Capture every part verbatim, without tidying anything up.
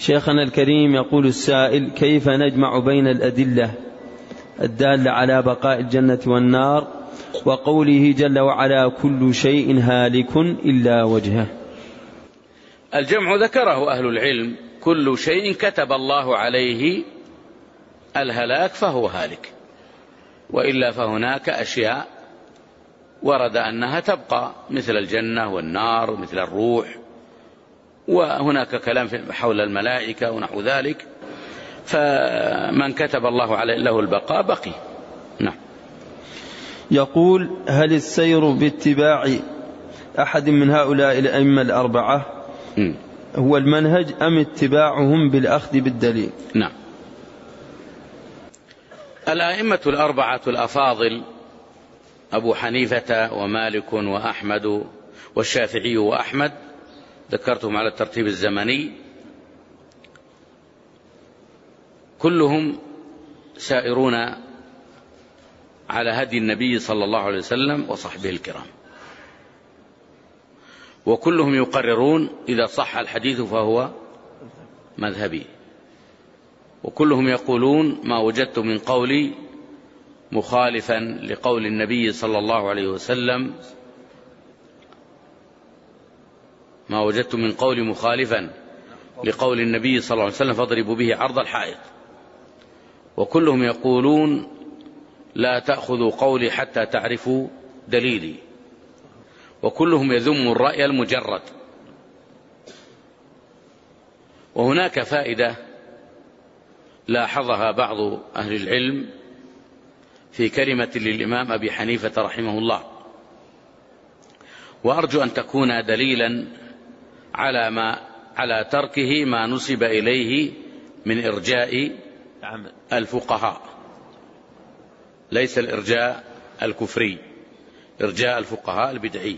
شيخنا الكريم، يقول السائل: كيف نجمع بين الأدلة الدالة على بقاء الجنة والنار وقوله جل وعلا كل شيء هالك إلا وجهه؟ الجمع ذكره أهل العلم: كل شيء كتب الله عليه الهلاك فهو هالك، وإلا فهناك أشياء ورد أنها تبقى مثل الجنة والنار مثل الروح، وهناك كلام حول الملائكة ونحو ذلك، فمن كتب الله عليه له البقاء بقي. نعم. يقول: هل السير باتباع أحد من هؤلاء الأئمة الأربعة م. هو المنهج أم اتباعهم بالأخذ بالدليل؟ نعم. الأئمة الأربعة الأفاضل أبو حنيفة ومالك وأحمد والشافعي وأحمد، ذكرتهم على الترتيب الزمني، كلهم سائرون على هدي النبي صلى الله عليه وسلم وصحبه الكرام، وكلهم يقررون إذا صح الحديث فهو مذهبي، وكلهم يقولون ما وجدت من قولي مخالفا لقول النبي صلى الله عليه وسلم ما وجدت من قولي مخالفا لقول النبي صلى الله عليه وسلم فاضربوا به عرض الحائط. وكلهم يقولون لا تأخذوا قولي حتى تعرفوا دليلي، وكلهم يذم الرأي المجرد. وهناك فائدة لاحظها بعض أهل العلم في كلمة للإمام أبي حنيفة رحمه الله، وأرجو أن تكون دليلا على ما على تركه ما نسب إليه من إرجاء الفقهاء، ليس الإرجاء الكفري، إرجاء الفقهاء البدعي،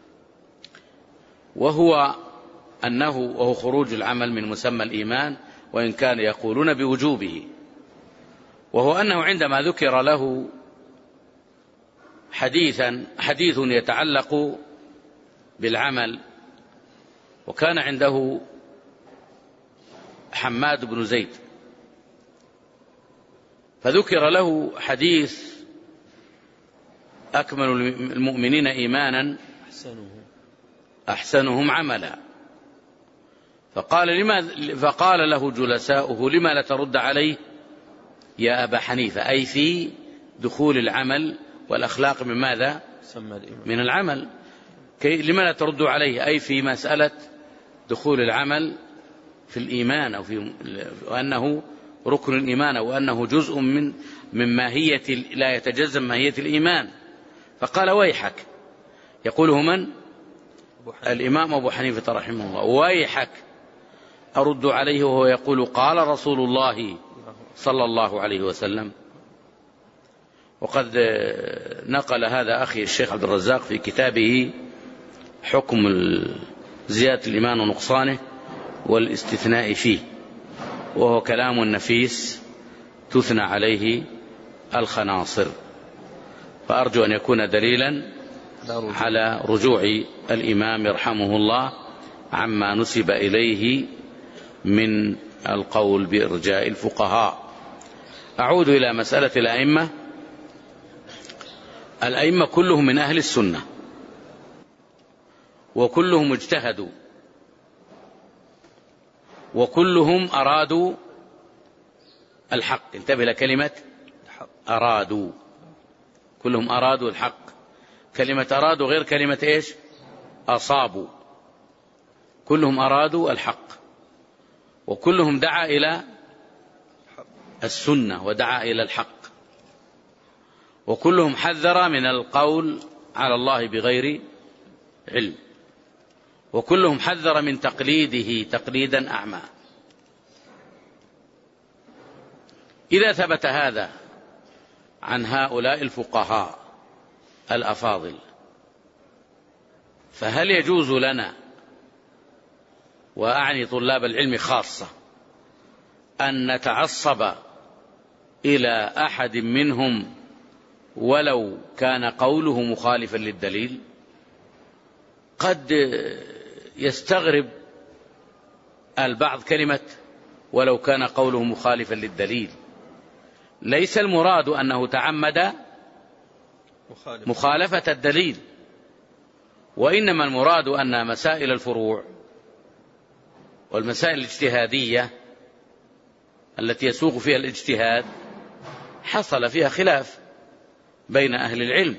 وهو أنه وهو خروج العمل من مسمى الإيمان، وإن كان يقولون بوجوبه، وهو أنه عندما ذكر له حديثا حديث يتعلق بالعمل، وكان عنده حماد بن زيد، فذكر له حديث أكمل المؤمنين إيمانا أحسنهم عملا، فقال, لما فقال له جلساؤه: لما لا ترد عليه يا أبا حنيفة؟ أي في دخول العمل والأخلاق من ماذا؟ من العمل. لما لا ترد عليه؟ أي في مسألة دخول العمل في الإيمان، أو في وأنه ركن الإيمان، وأنه جزء من من ماهية لا يتجزأ ماهية الإيمان. فقال: ويحك. يقوله من؟ الإمام أبو حنيفة رحمه الله: ويحك أرد عليه وهو يقول قال رسول الله صلى الله عليه وسلم. وقد نقل هذا أخي الشيخ عبد الرزاق في كتابه حكم زيادة الإيمان ونقصانه والاستثناء فيه، وهو كلام نفيس تثنى عليه الخناصر، فأرجو أن يكون دليلا على رجوع الإمام يرحمه الله عما نسب إليه من القول بإرجاء الفقهاء. أعود إلى مسألة الأئمة. الأئمة كلهم من أهل السنة، وكلهم اجتهدوا، وكلهم أرادوا الحق. انتبه لكلمة أرادوا، كلهم أرادوا الحق. كلمة أرادوا غير كلمة إيش؟ أصابوا. كلهم أرادوا الحق، وكلهم دعا إلى السنة ودعا إلى الحق، وكلهم حذر من القول على الله بغير علم، وكلهم حذر من تقليده تقليدا أعمى. إذا ثبت هذا عن هؤلاء الفقهاء الأفاضل، فهل يجوز لنا، وأعني طلاب العلم خاصة، أن نتعصب إلى أحد منهم ولو كان قوله مخالفا للدليل؟ قد يستغرب البعض كلمة ولو كان قوله مخالفا للدليل. ليس المراد أنه تعمد مخالفة الدليل، وإنما المراد أن مسائل الفروع والمسائل الاجتهادية التي يسوق فيها الاجتهاد حصل فيها خلاف بين أهل العلم،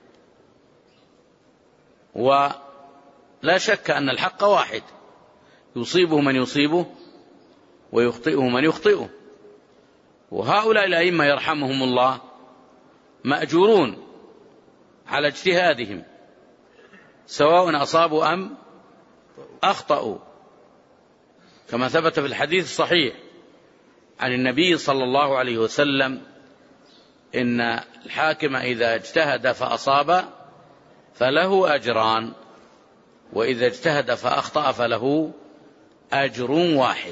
ولا شك أن الحق واحد يصيبه من يصيبه ويخطئه من يخطئه. وهؤلاء الأئمة يرحمهم الله مأجورون على اجتهادهم سواء أصابوا أم أخطأوا، كما ثبت في الحديث الصحيح عن النبي صلى الله عليه وسلم إن الحاكم إذا اجتهد فأصاب فله أجران، وإذا اجتهد فأخطأ فله أجر واحد.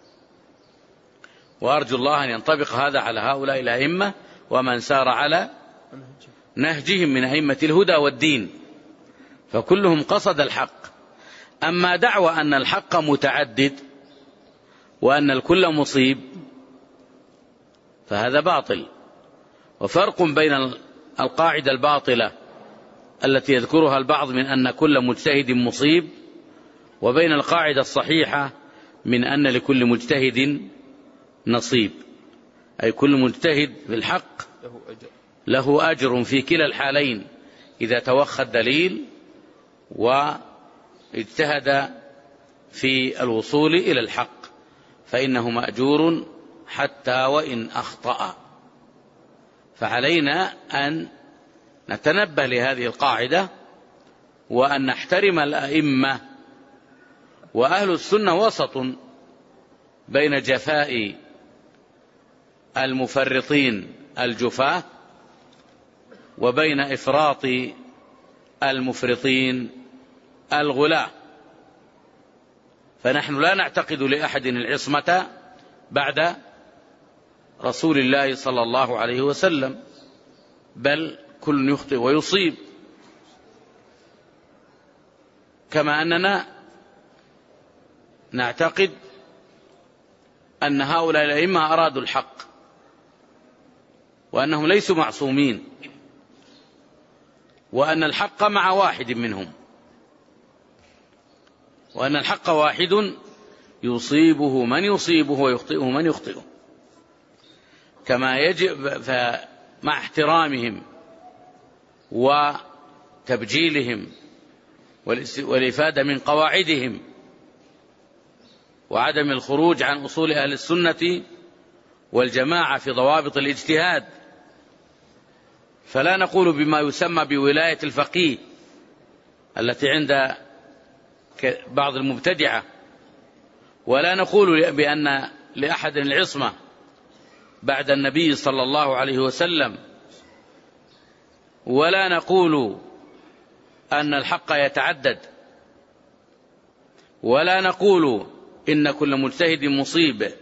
وأرجو الله أن ينطبق هذا على هؤلاء الأئمة ومن سار على نهجهم من أئمة الهدى والدين، فكلهم قصد الحق. أما دعوى أن الحق متعدد وأن الكل مصيب فهذا باطل. وفرق بين القاعدة الباطلة التي يذكرها البعض من أن كل مجتهد مصيب، وبين القاعدة الصحيحة من أن لكل مجتهد نصيب، أي كل مجتهد بالحق له أجر في كلا الحالين، إذا توخى الدليل واجتهد في الوصول إلى الحق فإنه مأجور حتى وإن أخطأ. فعلينا أن نتنبه لهذه القاعدة وأن نحترم الأئمة. وأهل السنة وسط بين جفاء المفرطين الجفاة وبين إفراط المفرطين الغلاة. فنحن لا نعتقد لأحد العصمة بعد رسول الله صلى الله عليه وسلم، بل كل يخطئ ويصيب، كما أننا نعتقد أن هؤلاء الأئمة أرادوا الحق وأنهم ليسوا معصومين، وأن الحق مع واحد منهم، وأن الحق واحد يصيبه من يصيبه ويخطئه من يخطئه. كما يجب مع احترامهم وتبجيلهم والإفادة من قواعدهم وعدم الخروج عن أصول أهل السنة والجماعة في ضوابط الاجتهاد، فلا نقول بما يسمى بولاية الفقيه التي عند بعض المبتدعة، ولا نقول بأن لأحد العصمة بعد النبي صلى الله عليه وسلم، ولا نقول أن الحق يتعدد، ولا نقول إن كل مجتهد مصيب،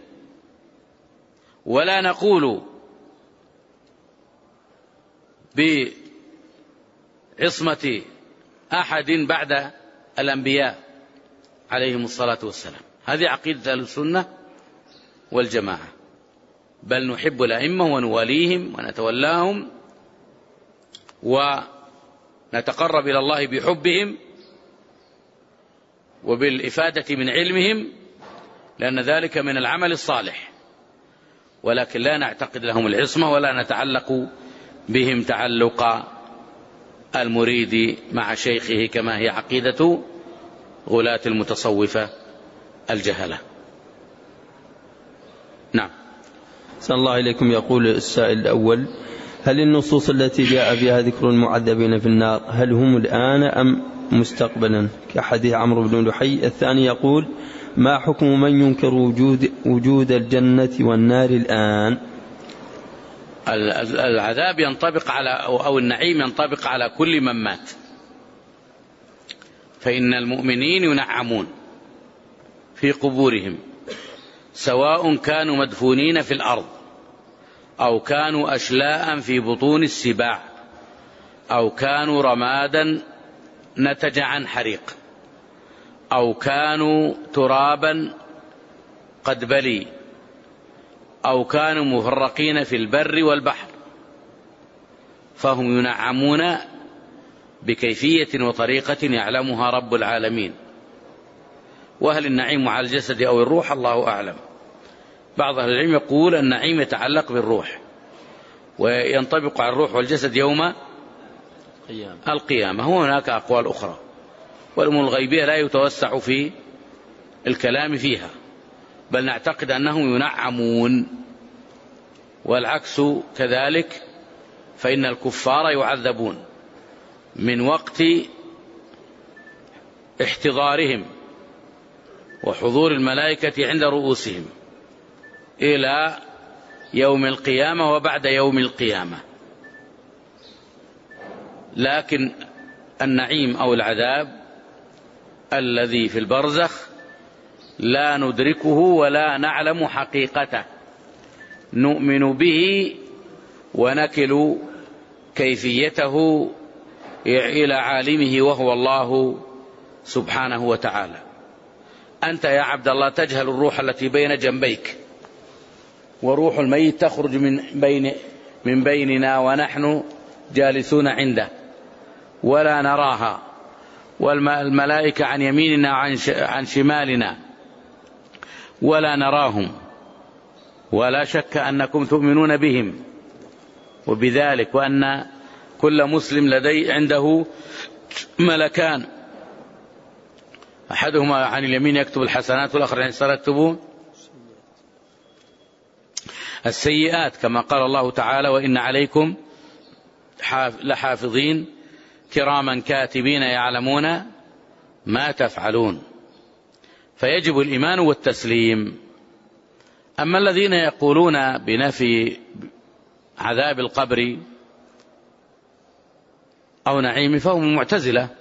ولا نقول بعصمة أحد بعد الأنبياء عليهم الصلاة والسلام. هذه عقيدة أهل السنة والجماعة، بل نحب الأئمة ونواليهم ونتولاهم ونتقرب إلى الله بحبهم وبالإفادة من علمهم، لأن ذلك من العمل الصالح، ولكن لا نعتقد لهم العصمة ولا نتعلق بهم تعلق المريد مع شيخه كما هي عقيدة غلاة المتصوفة الجهلة. نعم. صلى الله إليكم. يقول السائل الأول: هل النصوص التي جاء بها ذكر المعذبين في النار هل هم الآن أم مستقبلا كحديث عمرو بن لحي؟ الثاني يقول: ما حكم من ينكر وجود, وجود الجنة والنار الآن؟ العذاب ينطبق على أو النعيم ينطبق على كل من مات، فإن المؤمنين ينعمون في قبورهم سواء كانوا مدفونين في الأرض أو كانوا أشلاء في بطون السباع أو كانوا رمادا نتج عن حريق أو كانوا ترابا قد بلي أو كانوا مفرقين في البر والبحر، فهم ينعمون بكيفية وطريقة يعلمها رب العالمين. وهل النعيم على الجسد أو الروح؟ الله أعلم. بعض أهل العلم يقول النعيم يتعلق بالروح وينطبق على الروح والجسد يوم القيامة. هو هناك أقوال أخرى، والأمور الغيبية لا يتوسع في الكلام فيها، بل نعتقد أنهم ينعمون. والعكس كذلك، فإن الكفار يعذبون من وقت احتضارهم وحضور الملائكة عند رؤوسهم إلى يوم القيامة وبعد يوم القيامة. لكن النعيم أو العذاب الذي في البرزخ لا ندركه ولا نعلم حقيقته، نؤمن به ونكل كيفيته إلى عالمه وهو الله سبحانه وتعالى. أنت يا عبد الله تجهل الروح التي بين جنبيك، وروح الميت تخرج من بين من بيننا ونحن جالسون عنده ولا نراها، والملائكة عن يميننا وعن شمالنا ولا نراهم، ولا شك أنكم تؤمنون بهم وبذلك، وأن كل مسلم لديه عنده ملكان، أحدهما عن اليمين يكتب الحسنات والآخر عن اليسار يكتب السيئات، كما قال الله تعالى: وإن عليكم لحافظين كراما كاتبين يعلمون ما تفعلون. فيجب الإيمان والتسليم. أما الذين يقولون بنفي عذاب القبر أو نعيم فهم المعتزلة،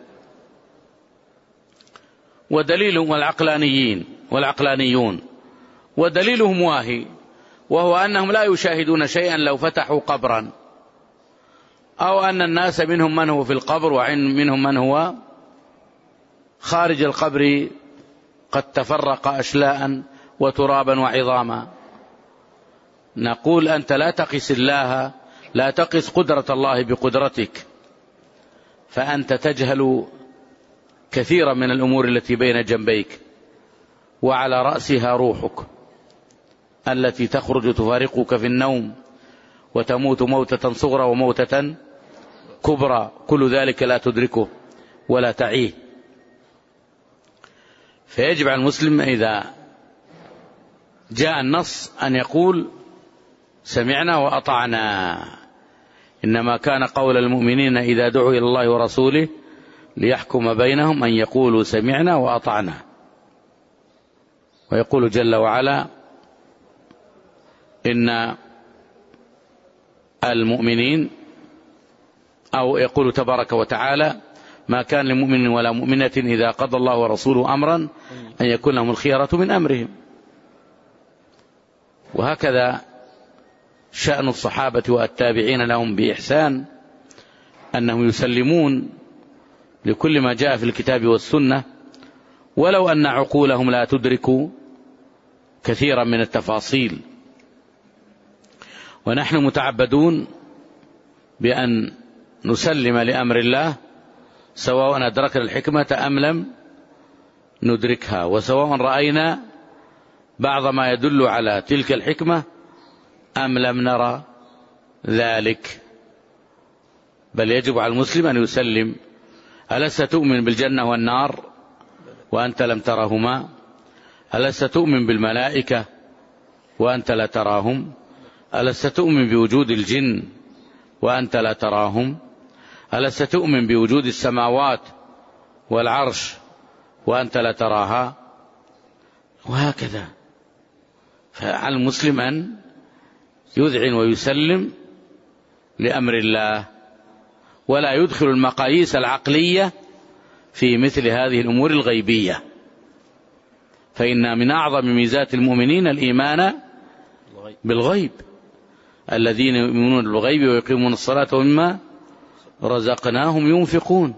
ودليلهم والعقلانيين والعقلانيون ودليلهم واهي، وهو أنهم لا يشاهدون شيئا لو فتحوا قبرا، أو أن الناس منهم من هو في القبر ومنهم من هو خارج القبر قد تفرق أشلاء وترابا وعظاما. نقول أنت لا تقس الله، لا تقس قدرة الله بقدرتك، فأنت تجهل كثيرا من الأمور التي بين جنبيك، وعلى رأسها روحك التي تخرج تفارقك في النوم وتموت موتة صغرى وموتة كبرى، كل ذلك لا تدركه ولا تعيه. فيجب على المسلم إذا جاء النص أن يقول سمعنا وأطعنا. إنما كان قول المؤمنين إذا دعوا إلى الله ورسوله ليحكم بينهم أن يقولوا سمعنا وأطعنا. ويقول جل وعلا: إن المؤمنين، أو يقول تبارك وتعالى: ما كان لمؤمن ولا مؤمنة إذا قضى الله ورسوله أمرا أن يكون لهم الخيرة من أمرهم. وهكذا شأن الصحابة والتابعين لهم بإحسان، أنهم يسلمون لكل ما جاء في الكتاب والسنة، ولو أن عقولهم لا تدرك كثيرا من التفاصيل. ونحن متعبدون بأن نسلم لأمر الله، سواء أدركنا الحكمة أم لم ندركها، وسواء رأينا بعض ما يدل على تلك الحكمة أم لم نرى ذلك. بل يجب على المسلم أن يسلم. ألست تؤمن بالجنة والنار وأنت لم ترهما؟ ألست تؤمن بالملائكة وأنت لا تراهم؟ ألست تؤمن بوجود الجن وأنت لا تراهم؟ ألست تؤمن بوجود السماوات والعرش وأنت لا تراها؟ وهكذا. فعلى المسلم أن يذعن ويسلم لأمر الله، ولا يدخل المقاييس العقلية في مثل هذه الأمور الغيبية. فإن من أعظم ميزات المؤمنين الإيمان بالغيب، الذين يؤمنون بالغيب ويقيمون الصلاة ومما رزقناهم ينفقون.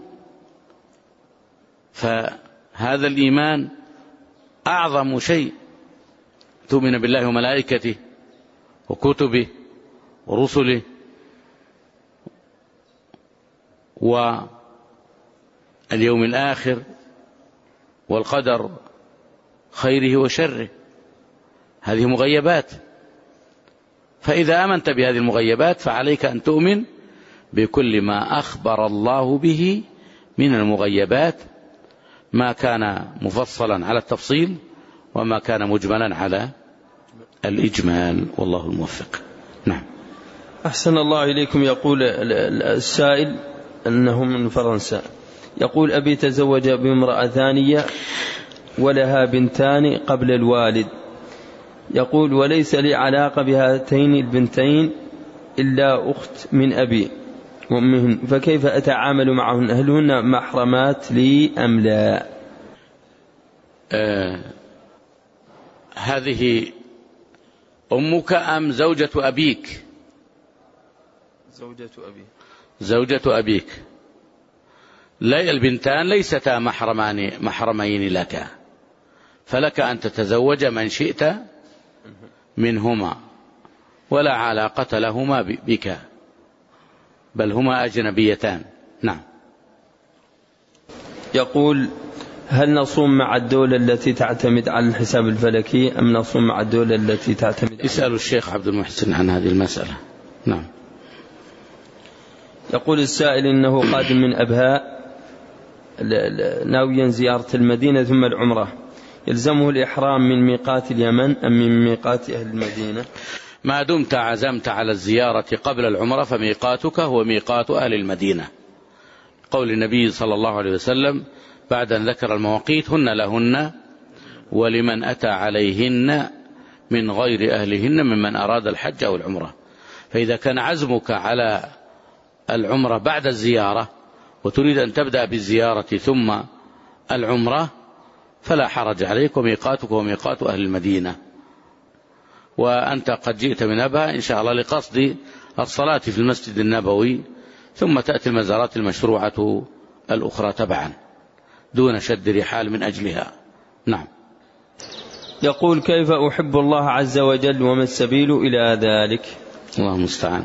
فهذا الإيمان أعظم شيء، تؤمن بالله وملائكته وكتبه ورسله واليوم الآخر والقدر خيره وشره، هذه مغيبات. فإذا آمنت بهذه المغيبات فعليك أن تؤمن بكل ما أخبر الله به من المغيبات، ما كان مفصلا على التفصيل وما كان مجملا على الإجمال، والله الموفق. نعم. أحسن الله إليكم. يقول السائل أنه من فرنسا، يقول: أبي تزوج بامرأة ثانية ولها بنتان قبل الوالد، يقول: وليس لي علاقة بهاتين البنتين إلا أخت من أبي وأمهن، فكيف أتعامل معهن؟ هل هن محرمات لي أم لا؟ آه هذه أمك أم زوجة أبيك؟ زوجة أبي. زوجة أبيك. لا، البنتان ليستا محرمان محرمين لك، فلك أن تتزوج من شئت منهما ولا علاقة لهما بك، بل هما أجنبيتان. نعم. يقول: هل نصوم مع الدولة التي تعتمد على الحساب الفلكي أم نصوم مع الدولة التي تعتمد؟ اسألوا الشيخ عبد المحسن عن هذه المسألة. نعم. يقول السائل إنه قادم من أبهاء ناويا زيارة المدينة ثم العمرة، يلزمه الإحرام من ميقات اليمن أم من ميقات أهل المدينة؟ ما دمت عزمت على الزيارة قبل العمرة فميقاتك هو ميقات أهل المدينة، قول النبي صلى الله عليه وسلم بعد أن ذكر المواقيت: هن لهن ولمن أتى عليهن من غير أهلهن ممن أراد الحج أو العمرة. فإذا كان عزمك على العمرة بعد الزيارة وتريد أن تبدأ بالزيارة ثم العمرة فلا حرج عليك، وميقاتك وميقات أهل المدينة. وأنت قد جئت من أبها إن شاء الله لقصد الصلاة في المسجد النبوي، ثم تأتي المزارات المشروعة الأخرى تبعا دون شد رحال من أجلها. نعم. يقول: كيف أحب الله عز وجل وما السبيل إلى ذلك؟ الله المستعان.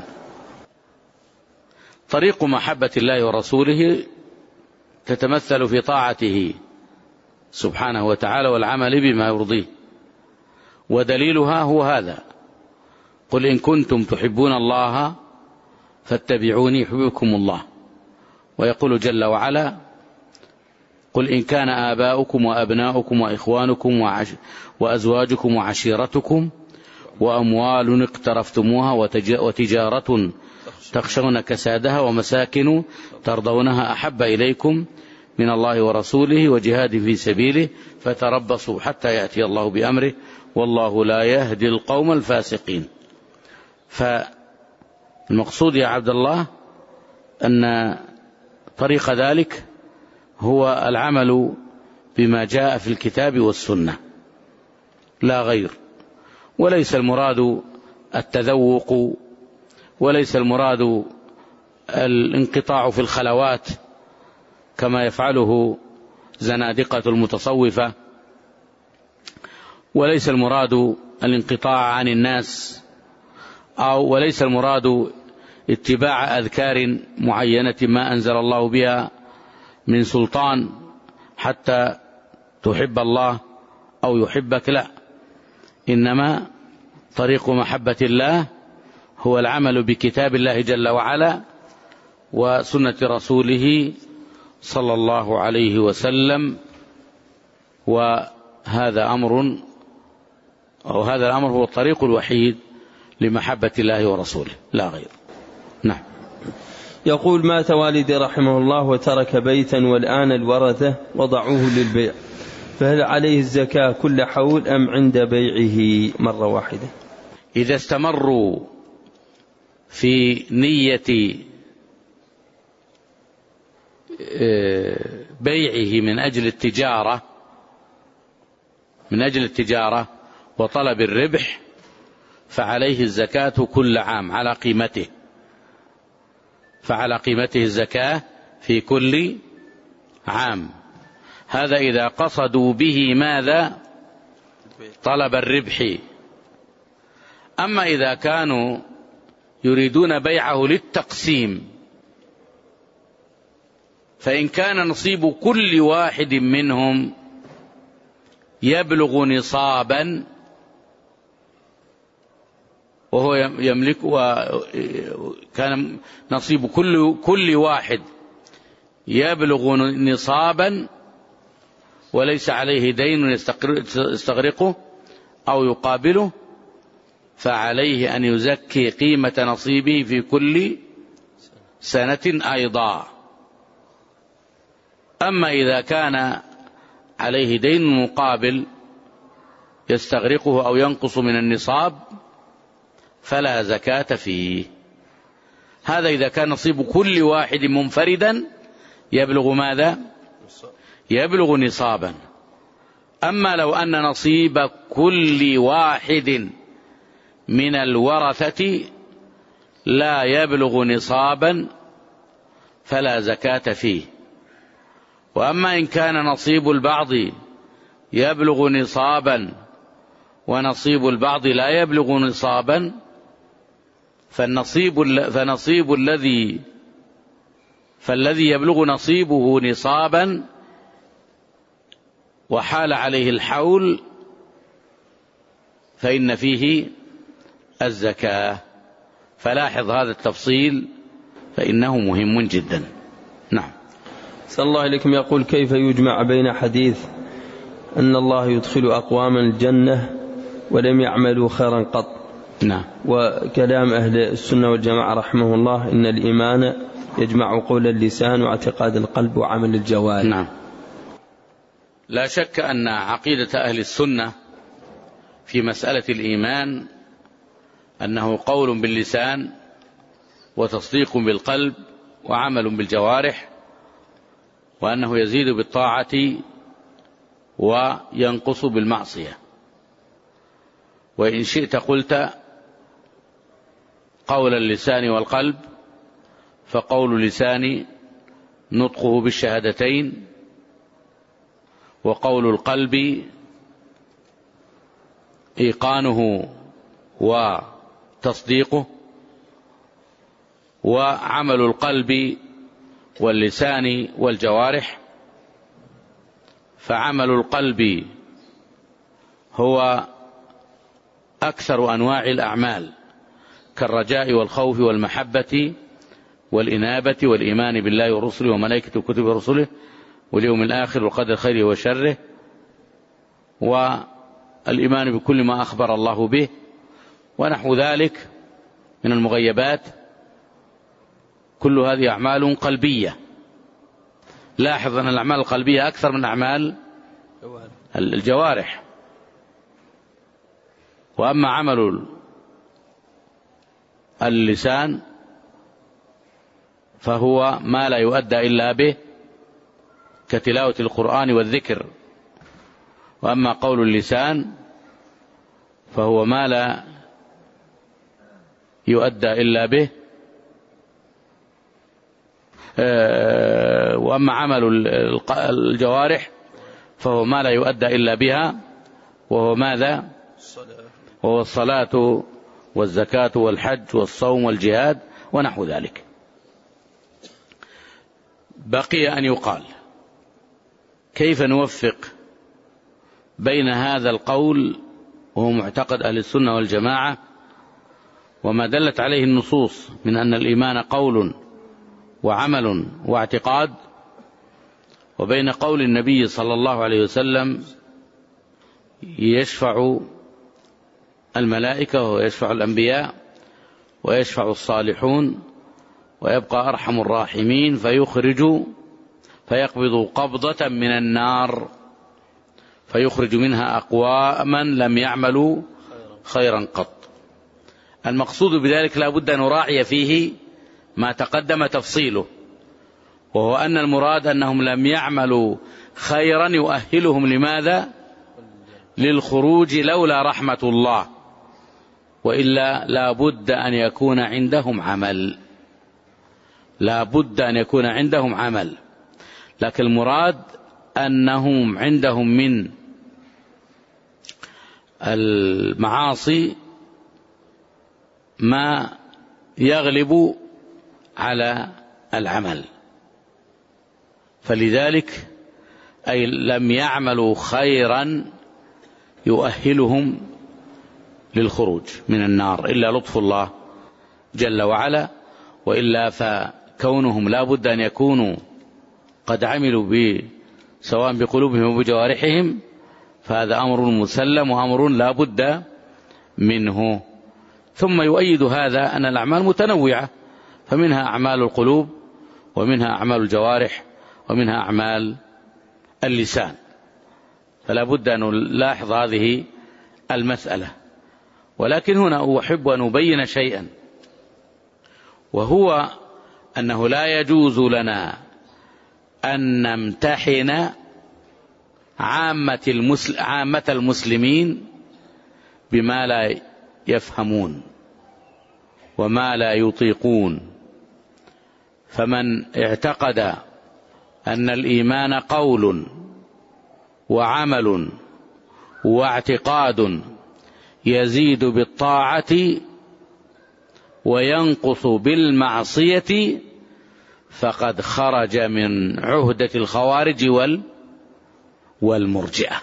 طريق محبة الله ورسوله تتمثل في طاعته سبحانه وتعالى والعمل بما يرضيه، ودليلها هو هذا: قل إن كنتم تحبون الله فاتبعوني يحببكم الله. ويقول جل وعلا: قل إن كان آباؤكم وأبناؤكم وإخوانكم وعش وأزواجكم وعشيرتكم وأموال اقترفتموها وتجارة تخشون كسادها ومساكن ترضونها أحب إليكم من الله ورسوله وجهاد في سبيله فتربصوا حتى يأتي الله بأمره والله لا يهدي القوم الفاسقين. فالمقصود يا عبد الله أن طريق ذلك هو العمل بما جاء في الكتاب والسنة لا غير، وليس المراد التذوق، وليس المراد الانقطاع في الخلوات كما يفعله زنادقة المتصوفة، وليس المراد الانقطاع عن الناس، أو وليس المراد اتباع أذكار معينة ما أنزل الله بها من سلطان حتى تحب الله أو يحبك، لا، إنما طريق محبة الله هو العمل بكتاب الله جل وعلا وسنة رسوله صلى الله عليه وسلم، وهذا أمر أو هذا الأمر هو الطريق الوحيد لمحبة الله ورسوله لا غير. نعم. يقول: مات والدي رحمه الله وترك بيتا والآن الورثة وضعوه للبيع، فهل عليه الزكاة كل حول أم عند بيعه مرة واحدة؟ إذا استمروا في نية بيعه من أجل التجارة من أجل التجارة وطلب الربح فعليه الزكاة كل عام على قيمته، فعلى قيمته الزكاة في كل عام. هذا إذا قصدوا به ماذا؟ طلب الربح. أما إذا كانوا يريدون بيعه للتقسيم، فإن كان نصيب كل واحد منهم يبلغ نصابا، وهو يملك، وكان نصيب كل كل واحد يبلغ نصابا وليس عليه دين يستغرقه أو يقابله، فعليه أن يزكي قيمة نصيبه في كل سنة أيضا. أما إذا كان عليه دين مقابل يستغرقه أو ينقص من النصاب فلا زكاة فيه. هذا إذا كان نصيب كل واحد منفردا يبلغ ماذا؟ يبلغ نصابا. أما لو أن نصيب كل واحد من الورثة لا يبلغ نصابا فلا زكاة فيه. وأما إن كان نصيب البعض يبلغ نصابا ونصيب البعض لا يبلغ نصابا، فالنصيب فنصيب الذي فالذي يبلغ نصيبه نصابا وحال عليه الحول فإن فيه الزكاة. فلاحظ هذا التفصيل فإنه مهم جدا. نعم. صلى الله عليكم. يقول: كيف يجمع بين حديث أن الله يدخل أقواما الجنة ولم يعملوا خيرا قط، نعم، وكلام أهل السنة والجماعة رحمه الله إن الإيمان يجمع قول اللسان واعتقاد القلب وعمل الجوارح؟ نعم. لا شك أن عقيدة أهل السنة في مسألة الإيمان أنه قول باللسان وتصديق بالقلب وعمل بالجوارح، وأنه يزيد بالطاعة وينقص بالمعصية. وإن شئت قلت قول اللسان والقلب، فقول اللسان نطقه بالشهادتين، وقول القلب إيقانه وتصديقه، وعمل القلب واللسان والجوارح. فعمل القلب هو أكثر أنواع الأعمال كالرجاء والخوف والمحبة والإنابة والإيمان بالله ورسله وملائكته وكتبه ورسله واليوم الآخر والقدر خيره وشره، والإيمان بكل ما أخبر الله به ونحو ذلك من المغيبات. كل هذه أعمال قلبية. لاحظ أن الأعمال القلبية أكثر من أعمال الجوارح. وأما عمل اللسان فهو ما لا يؤدى إلا به كتلاوة القرآن والذكر. وأما قول اللسان فهو ما لا يؤدى إلا به. وأما عمل الجوارح فهو ما لا يؤدى إلا بها، وهو ماذا؟ وهو الصلاة والزكاة والحج والصوم والجهاد ونحو ذلك. بقي أن يقال كيف نوفق بين هذا القول وهو معتقد أهل السنة والجماعة وما دلت عليه النصوص من أن الإيمان قول وعمل واعتقاد، وبين قول النبي صلى الله عليه وسلم يشفع الملائكة ويشفع الأنبياء ويشفع الصالحون ويبقى أرحم الراحمين فيخرج فيقبض قبضة من النار فيخرج منها أقواما لم يعملوا خيرا قط. المقصود بذلك لا بد أن نراعي فيه ما تقدم تفصيله، وهو أن المراد أنهم لم يعملوا خيرا يؤهلهم لماذا؟ للخروج لولا رحمة الله، وإلا لا بد أن يكون عندهم عمل، لا بد أن يكون عندهم عمل. لكن المراد أنهم عندهم من المعاصي ما يغلب على العمل، فلذلك أي لم يعملوا خيرا يؤهلهم للخروج من النار إلا لطف الله جل وعلا، وإلا فكونهم لا بد أن يكونوا قد عملوا سواء بقلوبهم وبجوارحهم، فهذا أمر مسلم وأمر لا بد منه. ثم يؤيد هذا أن الأعمال متنوعة، فمنها أعمال القلوب ومنها أعمال الجوارح ومنها أعمال اللسان، فلا بد أن نلاحظ هذه المسألة. ولكن هنا أحب أن أبين شيئا، وهو أنه لا يجوز لنا أن نمتحن عامة, المسل... عامة المسلمين بما لا يفهمون وما لا يطيقون. فمن اعتقد أن الإيمان قول وعمل واعتقاد يزيد بالطاعة وينقص بالمعصية فقد خرج من عهدة الخوارج وال والمرجئة،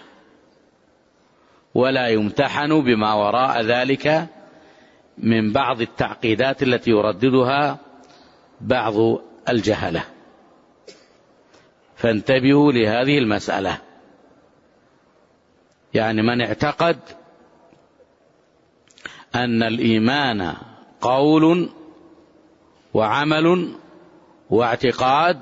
ولا يمتحن بما وراء ذلك من بعض التعقيدات التي يرددها بعض الجهلة. فانتبهوا لهذه المسألة، يعني من اعتقد أن الإيمان قول وعمل واعتقاد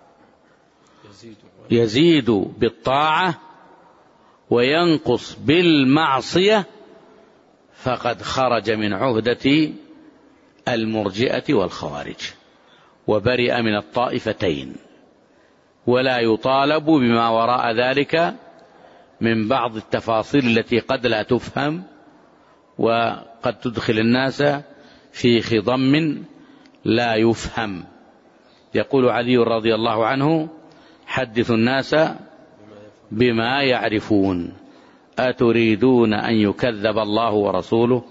يزيد بالطاعة وينقص بالمعصية فقد خرج من عهدة المرجئة والخوارج وبرئ من الطائفتين، ولا يطالب بما وراء ذلك من بعض التفاصيل التي قد لا تفهم وقد تدخل الناس في خضم لا يفهم. يقول علي رضي الله عنه: حدثوا الناس بما يعرفون أتريدون أن يكذب الله ورسوله.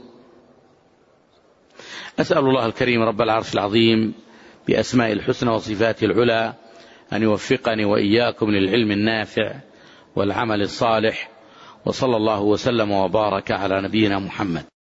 أسأل الله الكريم رب العرش العظيم بأسماء الحسنى وصفاته العلى أن يوفقني وإياكم للعلم النافع والعمل الصالح، وصلى الله وسلم وبارك على نبينا محمد.